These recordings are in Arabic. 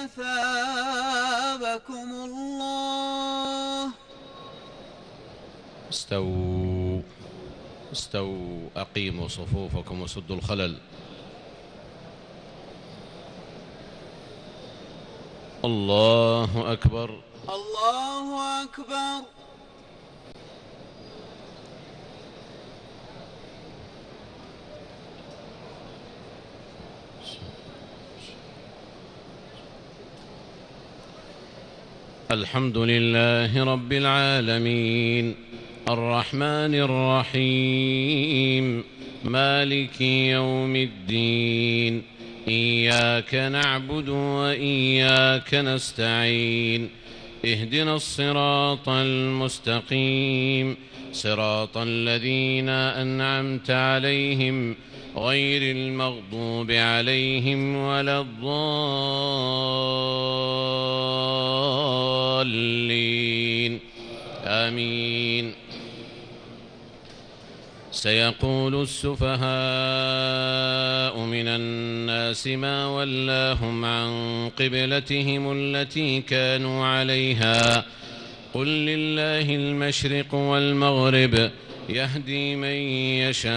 أثابكم الله. استووا استووا، أقيموا صفوفكم وسدوا الخلل. الله أكبر. الله أكبر. الحمد لله رب العالمين، الرحمن الرحيم، مالك يوم الدين، إياك نعبد وإياك نستعين، اهدنا الصراط المستقيم، صراط الذين أنعمت عليهم غير المغضوب عليهم ولا الضالين، آمين. سيقول السفهاء من الناس ما ولاهم عن قبلتهم التي كانوا عليها، قل لله المشرق والمغرب، يهدي من يشاء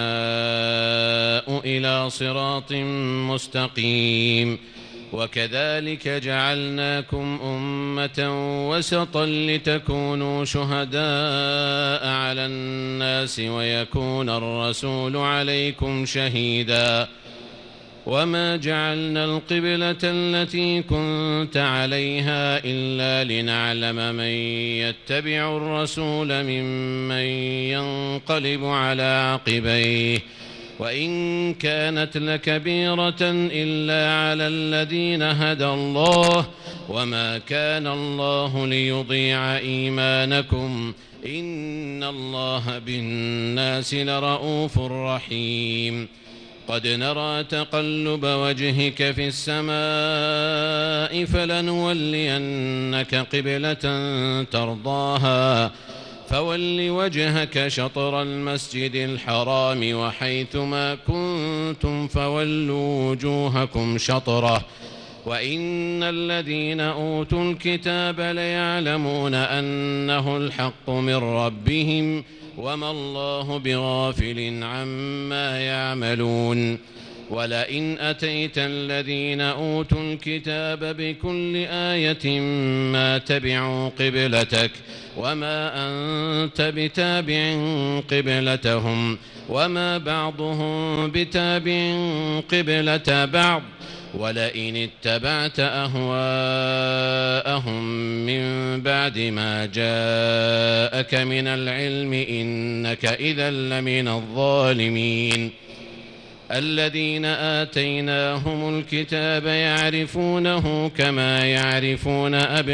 إلى صراط مستقيم. وكذلك جعلناكم أمة وسطا لتكونوا شهداء على الناس ويكون الرسول عليكم شهيدا. وما جعلنا القبلة التي كنت عليها إلا لنعلم من يتبع الرسول ممن ينقلب على عقبيه، وإن كانت لكبيرة إلا على الذين هدى الله، وما كان الله ليضيع إيمانكم، إن الله بالناس لرؤوف رحيم. قد نرى تقلب وجهك في السماء، فلنولينك قبلة ترضاها، فول وجهك شطر المسجد الحرام، وحيثما كنتم فولوا وجوهكم شطره، وإن الذين أوتوا الكتاب ليعلمون أنه الحق من ربهم، وما الله بغافل عما يعملون. ولئن أتيت الذين أوتوا الكتاب بكل آية ما تبعوا قبلتك، وما أنت بتابع قبلتهم، وما بعضهم بتابع قبلة بعض. ولئن اتبعت أهواءهم من بعد ما جاءك من العلم إنك إذا لمن الظالمين. الذين آتيناهم الكتاب يعرفونه كما يعرفون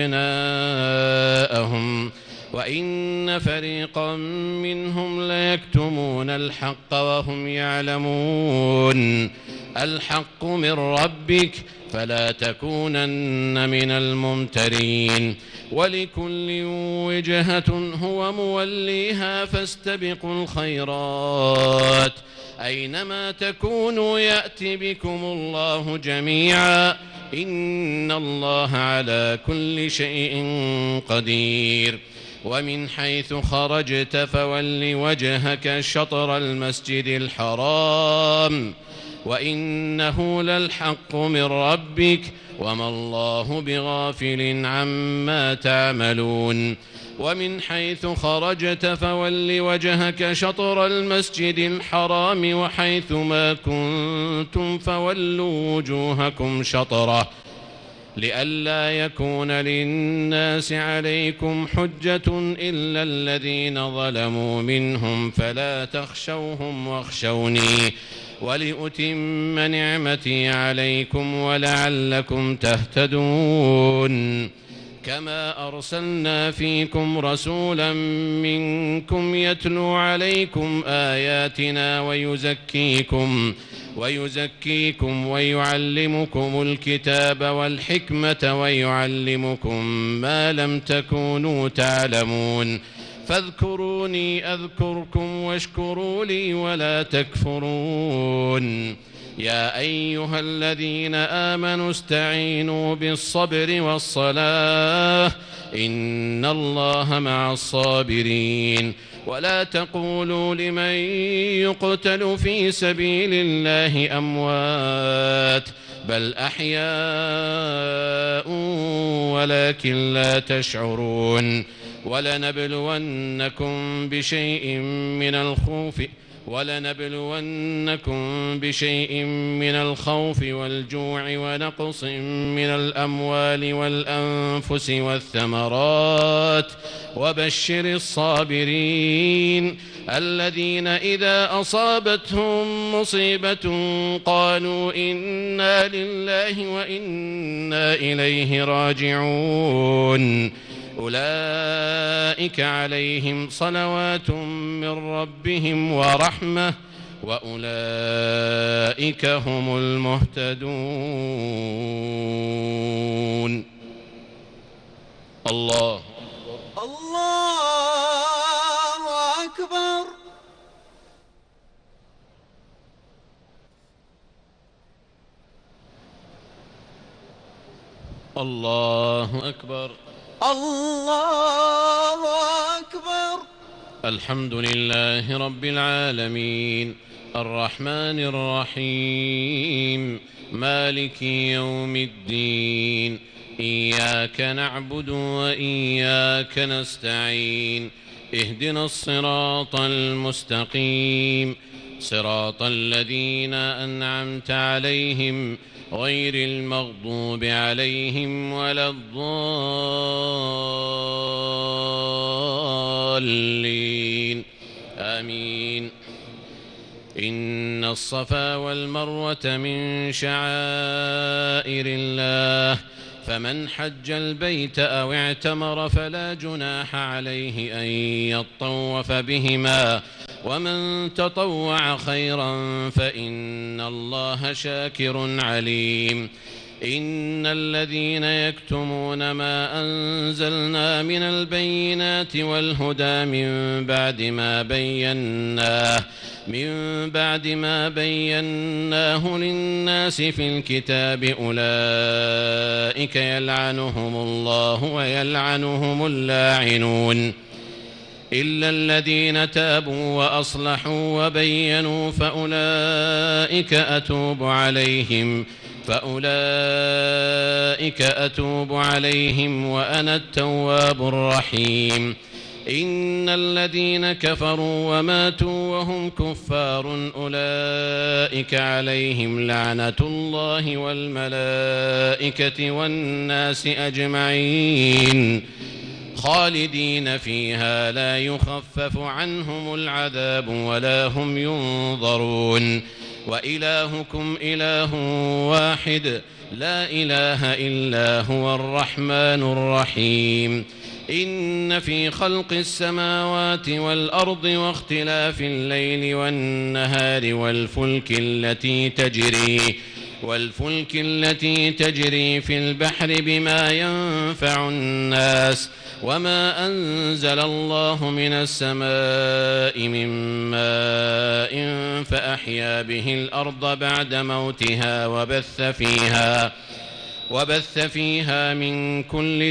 أبناءهم، وإن فريقا منهم ليكتمون الحق وهم يعلمون. الحق من ربك فلا تكونن من الممترين. ولكل وجهة هو موليها فاستبقوا الخيرات، أينما تكونوا يأت بكم الله جميعا، إن الله على كل شيء قدير. ومن حيث خرجت فول وجهك شطر المسجد الحرام، وإنه للحق من ربك، وما الله بغافل عما تعملون. ومن حيث خرجت فول وجهك شطر المسجد الحرام، وحيث ما كنتم فولوا وجوهكم شطره، لئلا يكون للناس عليكم حجة إلا الذين ظلموا منهم، فلا تخشوهم واخشوني ولأتم نعمتي عليكم ولعلكم تهتدون. كما أرسلنا فيكم رسولا منكم يتلو عليكم آياتنا ويزكيكم ويعلمكم الكتاب والحكمة ويعلمكم ما لم تكونوا تعلمون. فاذكروني أذكركم واشكروا لي ولا تكفرون. يا أيها الذين آمنوا استعينوا بالصبر والصلاة إن الله مع الصابرين ولا تقولوا لمن يقتل في سبيل الله أموات بل أحياء ولكن لا تشعرون ولنبلونكم بشيء من الخوف والجوع ونقص من الأموال والأنفس والثمرات وبشر الصابرين الذين إذا أصابتهم مصيبة قالوا إنا لله وإنا إليه راجعون أولئك عليهم صلوات من ربهم ورحمة وأولئك هم المهتدون. الله أكبر. الله أكبر. الله أكبر. الحمد لله رب العالمين الرحمن الرحيم مالك يوم الدين إياك نعبد وإياك نستعين اهدنا الصراط المستقيم صراط الذين أنعمت عليهم غير المغضوب عليهم ولا الضالين آمين. إن الصفا والمروة من شعائر الله فمن حج البيت أو اعتمر فلا جناح عليه أن يطوف بهما ومن تطوع خيرا فإن الله شاكر عليم. إن الذين يكتمون ما أنزلنا من البينات والهدى من بعد ما بيناه للناس في الكتاب أولئك يلعنهم الله ويلعنهم اللاعنون إلا الذين تابوا وأصلحوا وبينوا فأولئك أتوب عليهم وأنا التواب الرحيم. إن الذين كفروا وماتوا وهم كفار أولئك عليهم لعنة الله والملائكة والناس أجمعين خالدين فيها لا يخفف عنهم العذاب ولا هم ينظرون. وإلهكم إله واحد لا إله إلا هو الرحمن الرحيم. إن في خلق السماوات والأرض واختلاف الليل والنهار والفلك التي تجري في البحر بما ينفع الناس وما أنزل الله من السماء من ماء فأحيا به الأرض بعد موتها وبث فيها من كل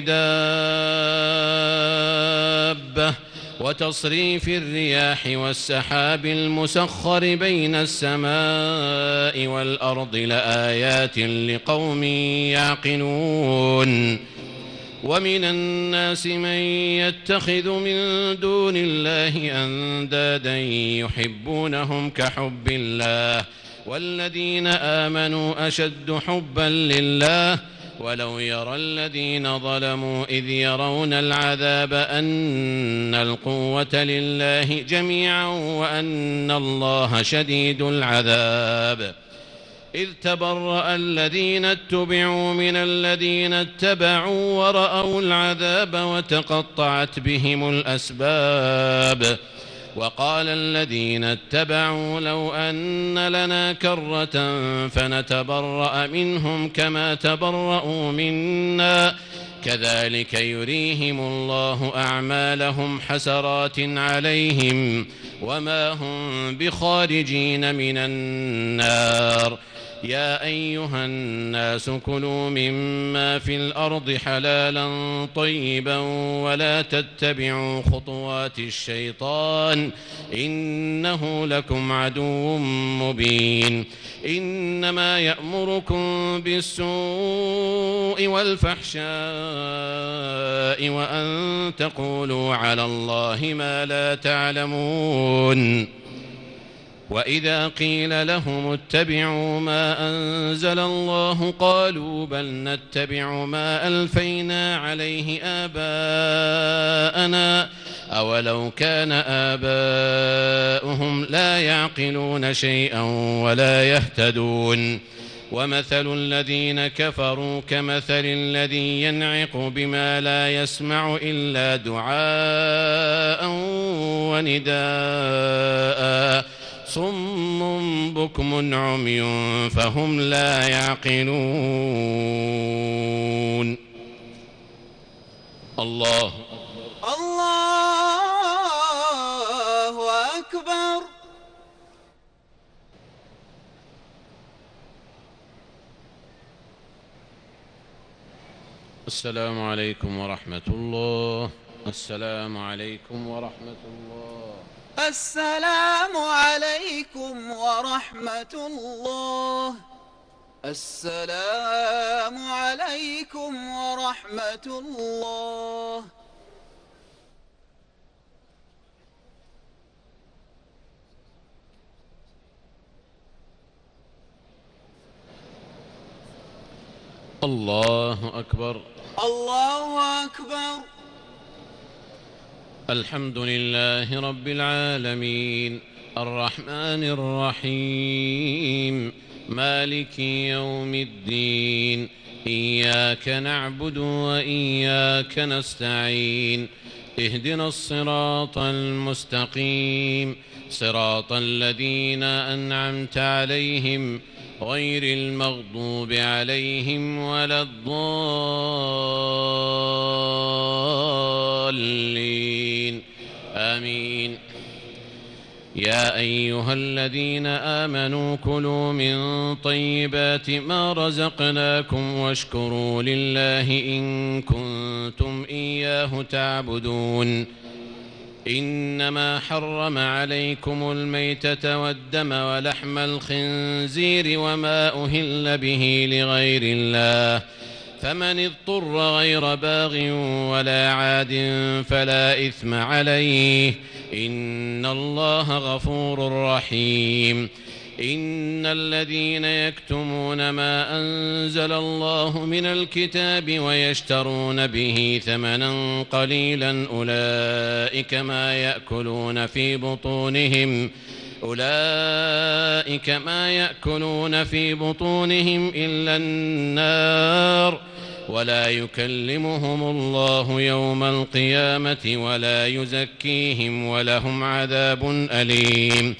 دابة وتصريف الرياح والسحاب المسخر بين السماء والأرض لآيات لقوم يعقلون. ومن الناس من يتخذ من دون الله أندادا يحبونهم كحب الله والذين آمنوا أشد حبا لله ولو يرى الذين ظلموا إذ يرون العذاب أن القوة لله جميعا وأن الله شديد العذاب. إذ تبرأ الذين اتبعوا من الذين اتبعوا ورأوا العذاب وتقطعت بهم الأسباب. وقال الذين اتبعوا لو أن لنا كرة فنتبرأ منهم كما تبرأوا منا كذلك يريهم الله أعمالهم حسرات عليهم وما هم بخارجين من النار. يا أيها الناس كلوا مما في الأرض حلالا طيبا ولا تتبعوا خطوات الشيطان إنه لكم عدو مبين. إنما يأمركم بالسوء والفحشاء وأن تقولوا على الله ما لا تعلمون. وإذا قيل لهم اتبعوا ما أنزل الله قالوا بل نتبع ما ألفينا عليه آباءنا أولو كان آباؤهم لا يعقلون شيئا ولا يهتدون. ومثل الذين كفروا كمثل الذي ينعق بما لا يسمع إلا دعاء ونداء صم بكم عمي فهم لا يعقلون. الله أكبر. السلام عليكم ورحمة الله. السلام عليكم ورحمة الله. السلام عليكم ورحمة الله. السلام عليكم ورحمة الله. الله أكبر. الله أكبر. الحمد لله رب العالمين الرحمن الرحيم مالك يوم الدين إياك نعبد وإياك نستعين اهدنا الصراط المستقيم صراط الذين أنعمت عليهم غير المغضوب عليهم ولا الضالين آمين. يا أيها الذين آمنوا كلوا من طيبات ما رزقناكم واشكروا لله إن كنتم إياه تعبدون. إنما حرم عليكم الميتة والدم ولحم الخنزير وما أهل به لغير الله فمن اضطر غير باغ ولا عاد فلا إثم عليه إن الله غفور رحيم. إن الذين يكتمون ما أنزل الله من الكتاب ويشترون به ثمنا قليلا أولئك ما يأكلون في بطونهم إلا النار ولا يكلمهم الله يوم القيامة ولا يزكيهم ولهم عذاب أليم.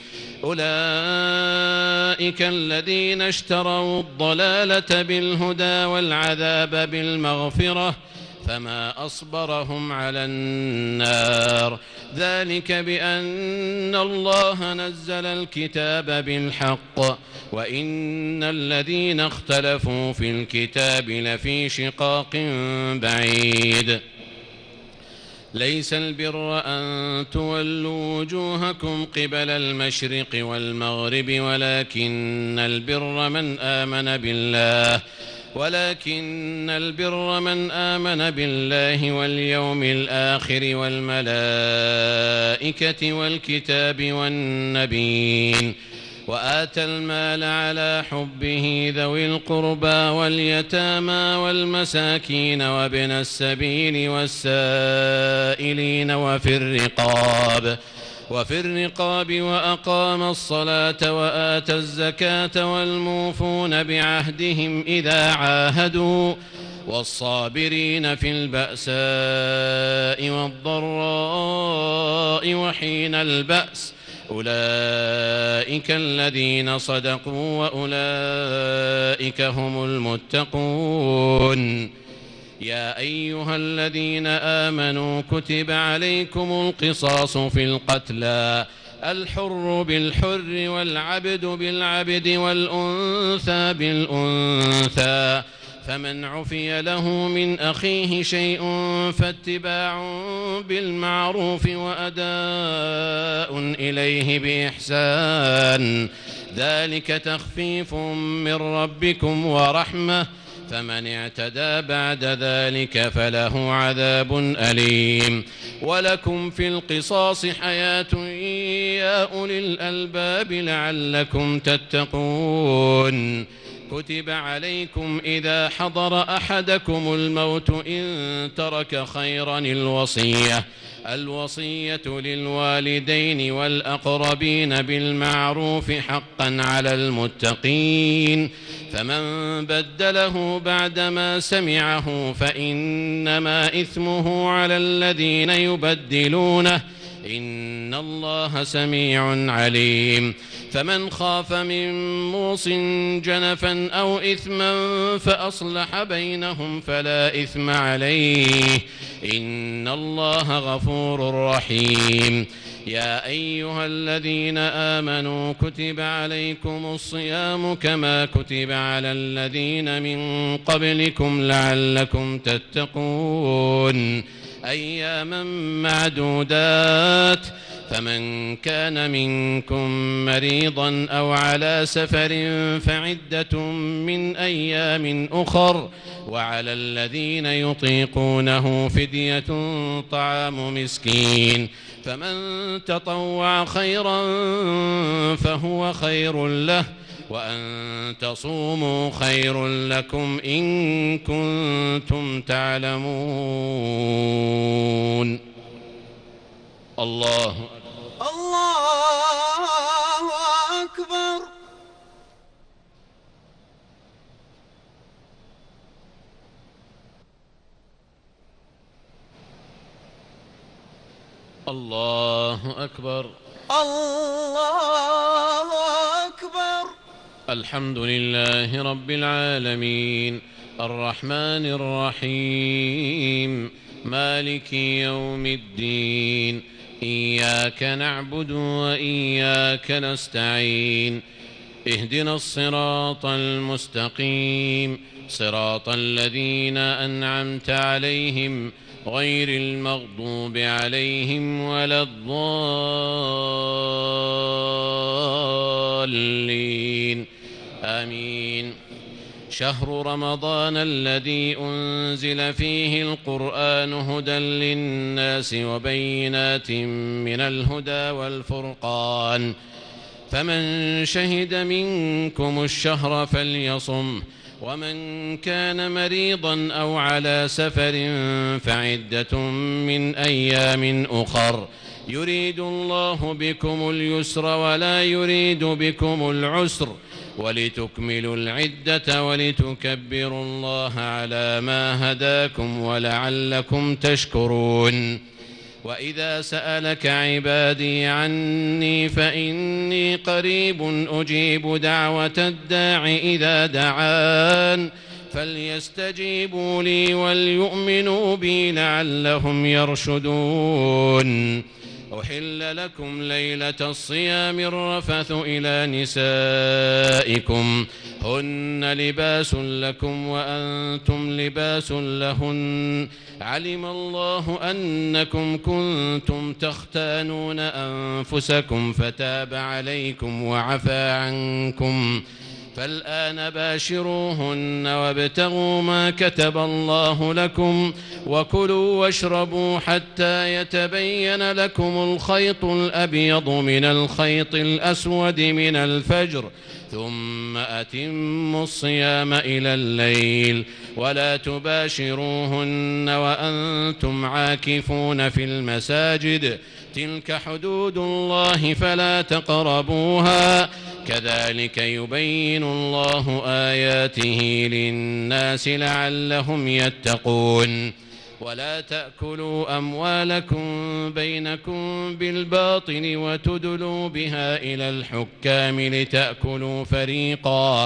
أولئك الذين اشتروا الضلالة بالهدى والعذاب بالمغفرة فما أصبرهم على النار ذلك بأن الله نزل الكتاب بالحق وإن الذين اختلفوا في الكتاب لفي شقاق بعيد. ليس البر أن تولوا وجوهكم قبل المشرق والمغرب ولكن البر من آمن بالله واليوم الآخر والملائكة والكتاب والنبيين وآتى المال على حبه ذوي القربى واليتامى والمساكين وابن السبيل والسائلين وفي الرقاب وأقام الصلاة وآتى الزكاة والموفون بعهدهم إذا عاهدوا والصابرين في البأساء والضراء وحين البأس أولئك الذين صدقوا وأولئك هم المتقون. يا أيها الذين آمنوا كتب عليكم القصاص في القتلى الحر بالحر والعبد بالعبد والأنثى بالأنثى، فمن عفي له من أخيه شيء فاتباع بالمعروف وأداء إليه بإحسان، ذلك تخفيف من ربكم ورحمة، فمن اعتدى بعد ذلك فله عذاب أليم. ولكم في القصاص حياة يا أولي الألباب لعلكم تتقون. كتب عليكم إذا حضر أحدكم الموت إن ترك خيرا الوصية للوالدين والأقربين بالمعروف حقا على المتقين، فمن بدله بعدما سمعه فإنما إثمه على الذين يبدلونه، إن الله سميع عليم. فمن خاف من موص جنفا أو إثما فأصلح بينهم فلا إثم عليه، إن الله غفور رحيم. يا أيها الذين آمنوا كتب عليكم الصيام كما كتب على الذين من قبلكم لعلكم تتقون، أياما معدودات، فمن كان منكم مريضا أو على سفر فعدة من أيام أخر، وعلى الذين يطيقونه فدية طعام مسكين، فمن تطوع خيرا فهو خير له، وأن تصوموا خير لكم إن كنتم تعلمون. الله أكبر. الله أكبر. الله أكبر. الحمد لله رب العالمين، الرحمن الرحيم، مالك يوم الدين، إياك نعبد وإياك نستعين، اهدنا الصراط المستقيم، صراط الذين أنعمت عليهم غير المغضوب عليهم ولا الضالين، آمين. شهر رمضان الذي أنزل فيه القرآن هدى للناس وبينات من الهدى والفرقان، فمن شهد منكم الشهر فليصم، ومن كان مريضا أو على سفر فعدة من أيام أخر، يريد الله بكم اليسر ولا يريد بكم العسر، ولتكملوا العدة ولتكبروا الله على ما هداكم ولعلكم تشكرون. وإذا سألك عبادي عني فإني قريب أجيب دعوة الداع إذا دعان، فليستجيبوا لي وليؤمنوا بي لعلهم يرشدون. أحل لكم ليلة الصيام الرفث إلى نسائكم، هن لباس لكم وأنتم لباس لهن، علم الله أنكم كنتم تختانون أنفسكم فتاب عليكم وعفى عنكم، فالآن باشروهن وابتغوا ما كتب الله لكم، وكلوا واشربوا حتى يتبين لكم الخيط الأبيض من الخيط الأسود من الفجر، ثم أتموا الصيام إلى الليل، ولا تباشروهن وأنتم عاكفون في المساجد، تلك حدود الله فلا تقربوها، كذلك يبين الله آياته للناس لعلهم يتقون. ولا تأكلوا أموالكم بينكم بالباطل وتدلوا بها إلى الحكام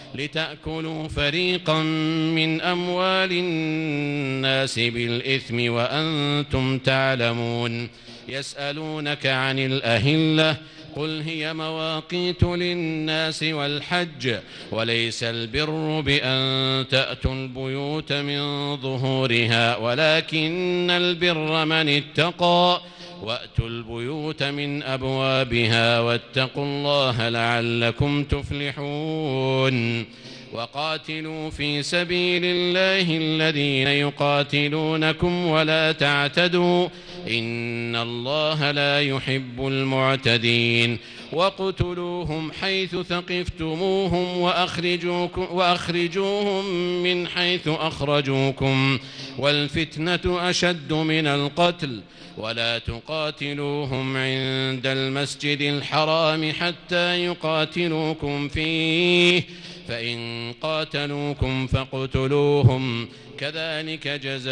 لتأكلوا فريقا من أموال الناس بالإثم وأنتم تعلمون يسألونك عن الأهلة قل هي مواقيت للناس والحج وليس البر بأن تأتوا البيوت من ظهورها ولكن البر من اتقى وأتوا البيوت من أبوابها واتقوا الله لعلكم تفلحون وقاتلوا في سبيل الله الذين يقاتلونكم ولا تعتدوا إن الله لا يحب المعتدين وقتلوهم حيث ثقفتموهم وأخرجوهم من حيث أخرجوكم والفتنة أشد من القتل ولا تقاتلوهم عند المسجد الحرام حتى يقاتلوكم فيه فإن قاتلوكم فاقتلوهم كذلك جزاء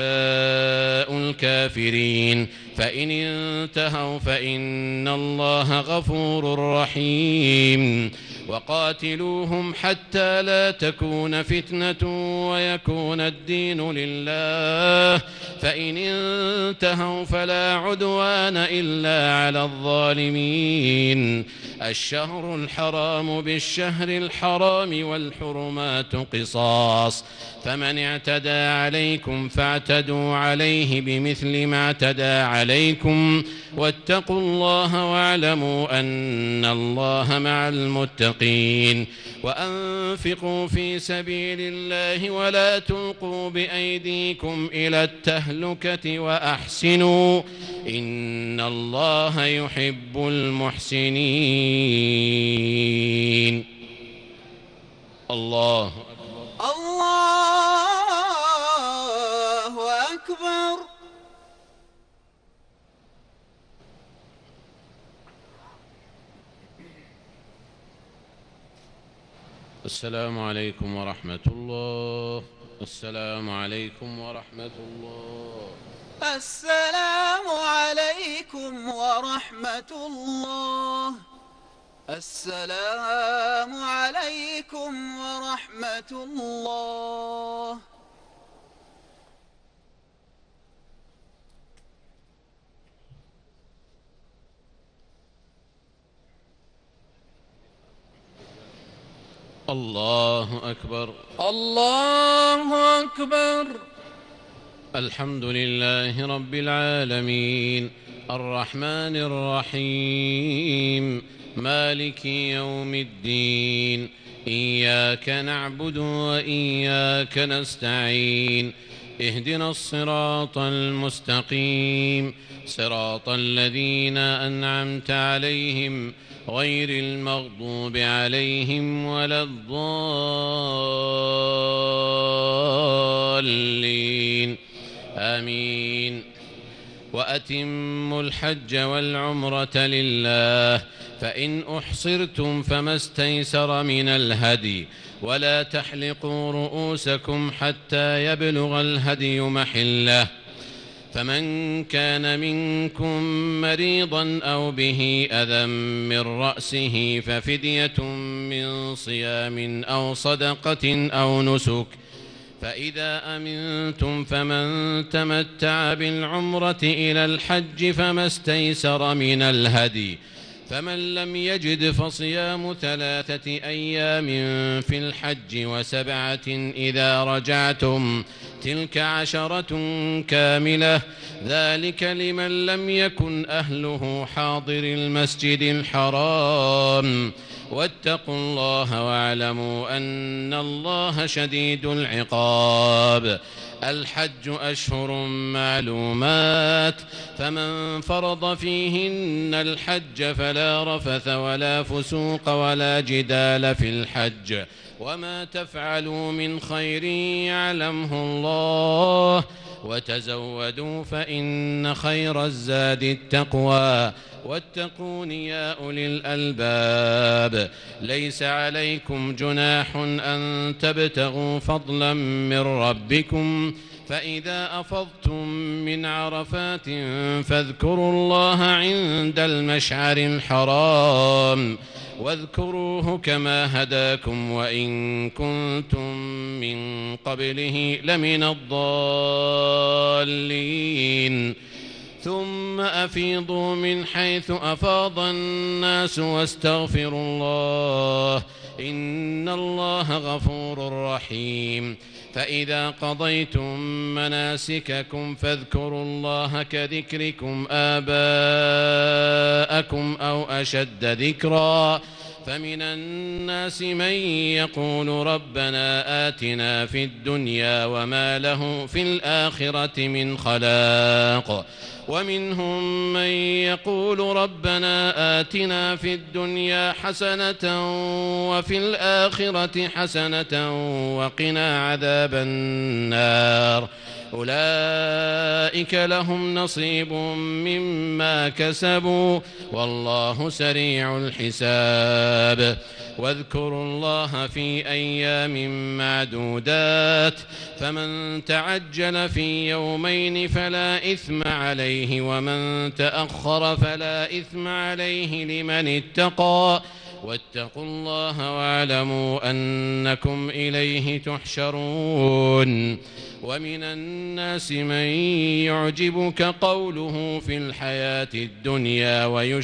الكافرين فإن انتهوا فإن الله غفور رحيم وقاتلوهم حتى لا تكون فتنة ويكون الدين لله فإن انتهوا فلا عدوان إلا على الظالمين الشهر الحرام بالشهر الحرام والحرمات قصاص فمن اعتدى عليكم فاعتدوا عليه بمثل ما اعتدى عليكم واتقوا الله واعلموا أن الله مع المتقين وأنفقوا في سبيل الله ولا تلقوا بأيديكم إلى التهلكة وأحسنوا إن الله يحب المحسنين الله أكبر. السلام عليكم ورحمة الله. السلام عليكم ورحمة الله. السلام عليكم ورحمة الله. السلام عليكم ورحمة الله. الله أكبر. الله أكبر. الحمد لله رب العالمين الرحمن الرحيم مالك يوم الدين إياك نعبد وإياك نستعين اهدنا الصراط المستقيم صراط الذين أنعمت عليهم غير المغضوب عليهم ولا الضالين آمين. وأتموا الحج والعمرة لله فإن أحصرتم فما استيسر من الهدي ولا تحلقوا رؤوسكم حتى يبلغ الهدي محله فمن كان منكم مريضا أو به أذى من رأسه ففدية من صيام أو صدقة أو نسك فإذا أمنتم فمن تمتع بالعمرة إلى الحج فما استيسر من الهدي فمن لم يجد فصيام 3 أيام في الحج و7 إذا رجعتم تلك 10 كاملة ذلك لمن لم يكن أهله حاضر المسجد الحرام واتقوا الله واعلموا أن الله شديد العقاب. الحج أشهر معلومات فمن فرض فيهن الحج فلا رفث ولا فسوق ولا جدال في الحج وما تفعلوا من خير يعلمه الله وتزودوا فإن خير الزاد التقوى واتقون يا أولي الألباب. ليس عليكم جناح أن تبتغوا فضلا من ربكم فإذا أفضتم من عرفات فاذكروا الله عند المشعر الحرام واذكروه كما هداكم وإن كنتم من قبله لمن الضالين ثم أفيضوا من حيث أفاض الناس واستغفروا الله إن الله غفور رحيم فإذا قضيتم مناسككم فاذكروا الله كذكركم آباءكم أو أشد ذكرا فمن الناس من يقول ربنا آتنا في الدنيا وما له في الآخرة من خلاق ومنهم من يقول ربنا آتنا في الدنيا حسنة وفي الآخرة حسنة وقنا عذاب النار أولئك لهم نصيب مما كسبوا والله سريع الحساب واذكروا الله في أيام معدودات فمن تعجل في يومين فلا إثم عليه ومن تأخر فلا إثم عليه لمن اتقى واتقوا الله واعلموا أنكم إليه تحشرون ومن الناس من يعجبك قوله في الحياة الدنيا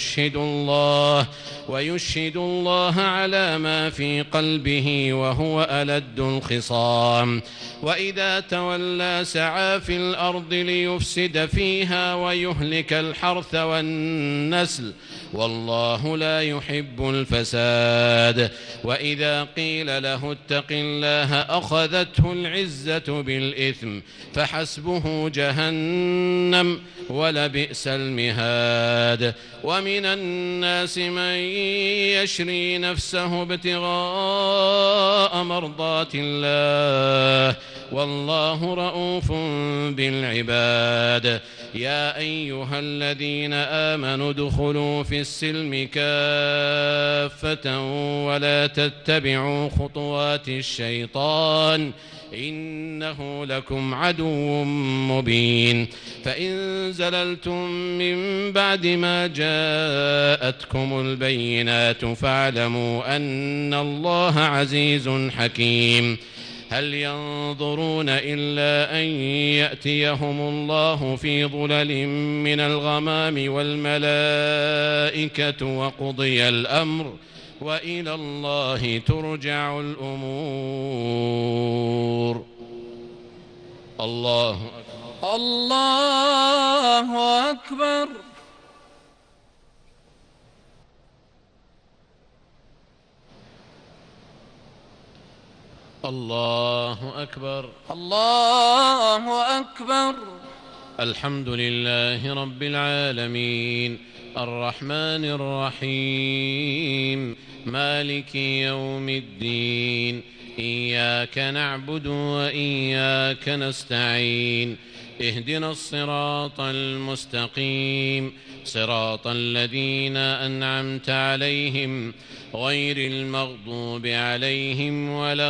ويشهد الله على ما في قلبه وهو ألد الخصام وإذا تولى سعى في الأرض ليفسد فيها ويهلك الحرث والنسل والله لا يحب الفساد وإذا قيل له اتق الله أخذته العزة بالإثم فحسبه جهنم ولبئس المهاد ومن الناس من يشري نفسه ابتغاء مرضات الله والله رؤوف بالعباد يا أيها الذين آمنوا ادخلوا في السلم كافة ولا تتبعوا خطوات الشيطان إنه لكم عدو مبين فإن زللتم من بعد ما جاءتكم البينات فاعلموا أن الله عزيز حكيم هل ينظرون إلا أن يأتيهم الله في ظلل من الغمام والملائكة وقضي الأمر وإلى الله ترجع الأمور الله أكبر الله أكبر الله أكبر الله أكبر الحمد لله رب العالمين الرحمن الرحيم مالك يوم الدين إياك نعبد وإياك نستعين اهدنا الصراط المستقيم صراط الذين أنعمت عليهم غير المغضوب عليهم ولا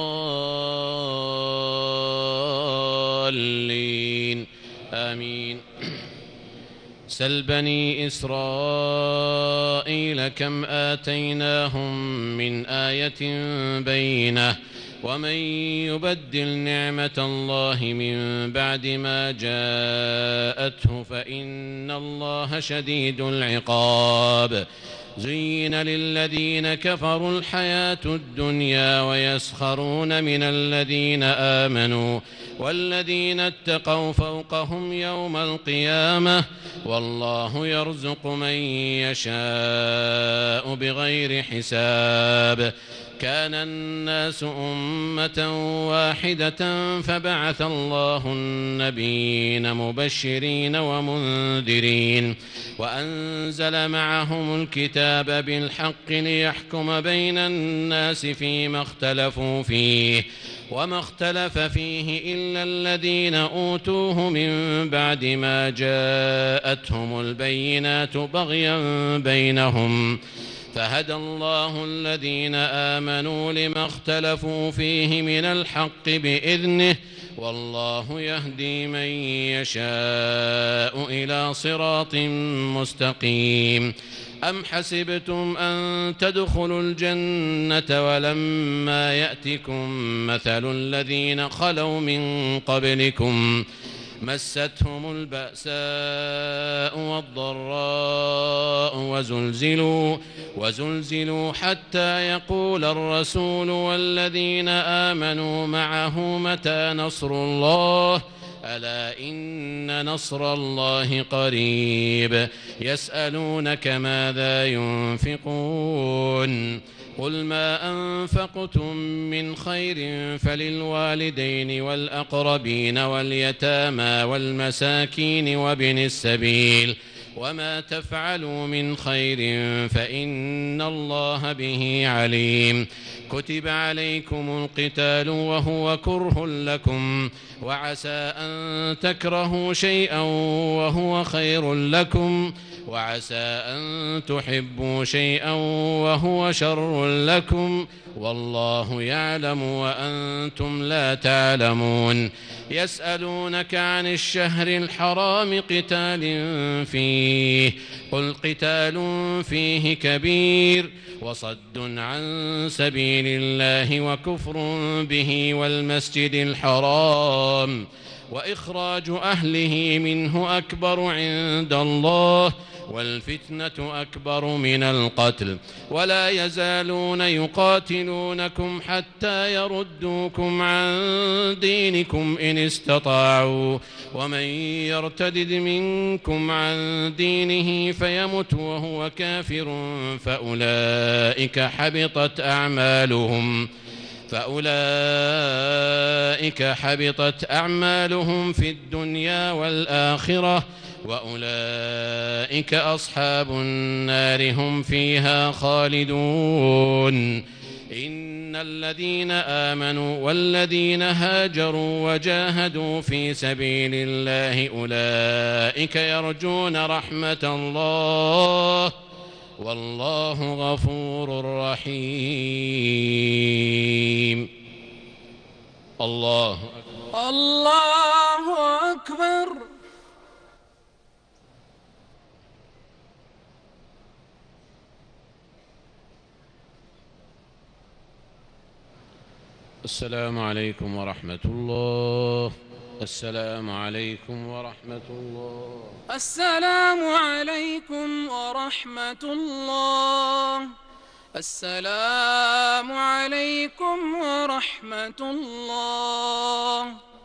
الضالين آمين سل بني إسرائيل كم آتيناهم من آية بينة ومن يبدل نعمة الله من بعد ما جاءته فإن الله شديد العقاب زين للذين كفروا الحياة الدنيا ويسخرون من الذين آمنوا والذين اتقوا فوقهم يوم القيامة والله يرزق من يشاء بغير حساب كان الناس أمة واحدة فبعث الله النبيين مبشرين ومنذرين وأنزل معهم الكتاب بالحق ليحكم بين الناس فيما اختلفوا فيه وما اختلف فيه إلا الذين أوتوه من بعد ما جاءتهم البينات بغيا بينهم فهدى الله الذين آمنوا لما اختلفوا فيه من الحق بإذنه والله يهدي من يشاء إلى صراط مستقيم. أم حسبتم أن تدخلوا الجنة ولما يأتكم مثل الذين خلوا من قبلكم مستهم البأساء والضراء وزلزلوا حتى يقول الرسول والذين آمنوا معه متى نصر الله ألا إن نصر الله قريب. يسألونك ماذا ينفقون قل ما أنفقتم من خير فللوالدين والأقربين واليتامى والمساكين وابن السبيل وما تفعلوا من خير فإن الله به عليم. كتب عليكم القتال وهو كره لكم وعسى أن تكرهوا شيئا وهو خير لكم وعسى أن تحبوا شيئا وهو شر لكم والله يعلم وأنتم لا تعلمون. يسألونك عن الشهر الحرام قتال فيه قل قتال فيه كبير وصد عن سبيل الله وكفر به والمسجد الحرام وإخراج أهله منه أكبر عند الله والفتنة أكبر من القتل ولا يزالون يقاتلونكم حتى يردوكم عن دينكم إن استطاعوا ومن يرتد منكم عن دينه فيمت وهو كافر فأولئك حبطت أعمالهم في الدنيا والآخرة وأولئك أصحاب النار هم فيها خالدون. إن الذين آمنوا والذين هاجروا وجاهدوا في سبيل الله أولئك يرجون رحمة الله والله غفور رحيم. الله أكبر. الله أكبر. السلام عليكم ورحمة الله. السلام عليكم ورحمة الله. السلام عليكم ورحمة الله. السلام عليكم ورحمة الله.